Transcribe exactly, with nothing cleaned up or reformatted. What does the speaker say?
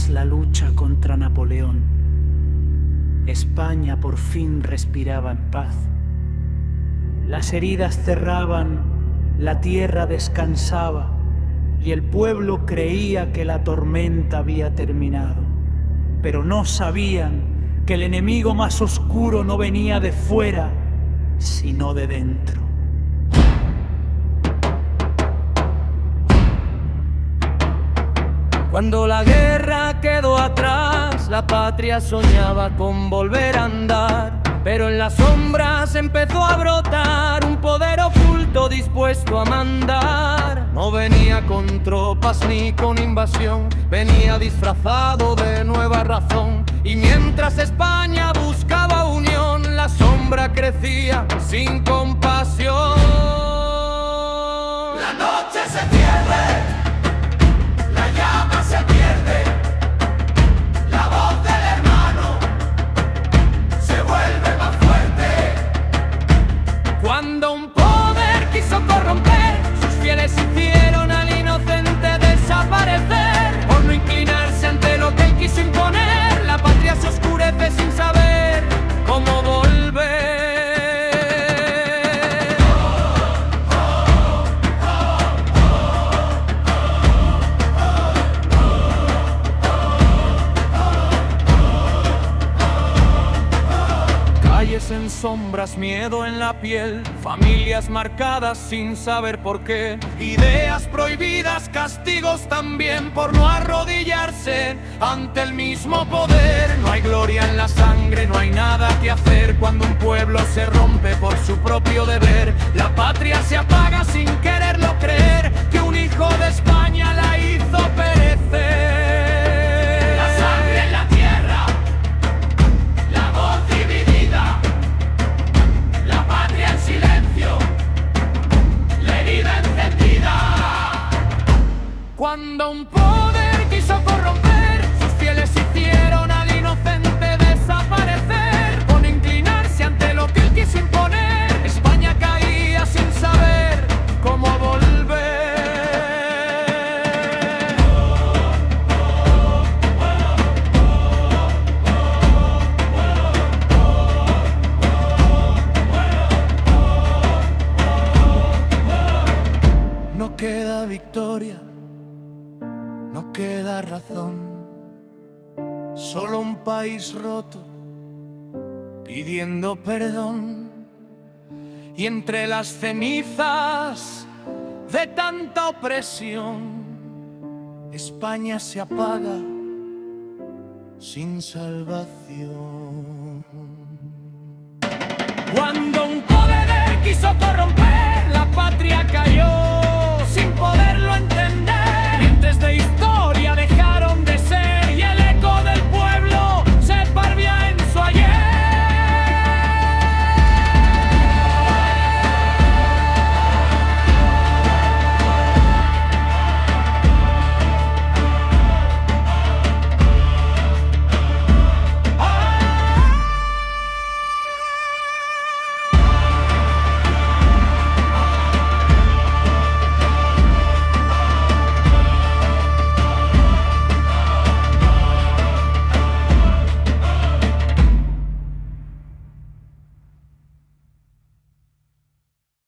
tras la lucha contra Napoleón, España por fin respiraba en paz. Las heridas cerraban, la tierra descansaba y el pueblo creía que la tormenta había terminado. Pero no sabían que el enemigo más oscuro no venía de fuera, sino de dentro. Cuando la guerra quedó atrás, la patria soñaba con volver a andar. Pero en las sombras empezó a brotar un poder oculto dispuesto a mandar. No venía con tropas ni con invasión, venía disfrazado de nueva razón. Y mientras España buscaba unión, la sombra crecía sin compasión. La noche se pierde, la llama se pierde, la voz del hermano se vuelve más fuerte. Cuando un poder quiso corromper, sus fieles hicieron al inocente desaparecer. Por no inclinarse ante lo que él quiso imponer, la patria se oscurece sin saber cómo volver. Calles en sombras, miedo en la piel, familias marcadas sin saber por qué, ideas prohibidas, castigos también por no arrodillarse ante el mismo poder. No hay gloria en la sangre, no hay nada que hacer cuando un pueblo se rompe por su propio deber. La patria se apaga sin quererlo creer, que un hijo de España la hizo perecer. La sangre en la tierra, la voz dividida, la patria en silencio, la herida encendida. Cuando un poder quiso corromper, sus fieles hicieron al inocente desaparecer. Por inclinarse ante lo que él quiso imponer, España caía sin saber cómo volver. No queda victoria, no queda razón, solo un país roto pidiendo perdón. Y entre las cenizas de tanta opresión, España se apaga sin salvación. Cuando un poder quiso corromper, la patria cayó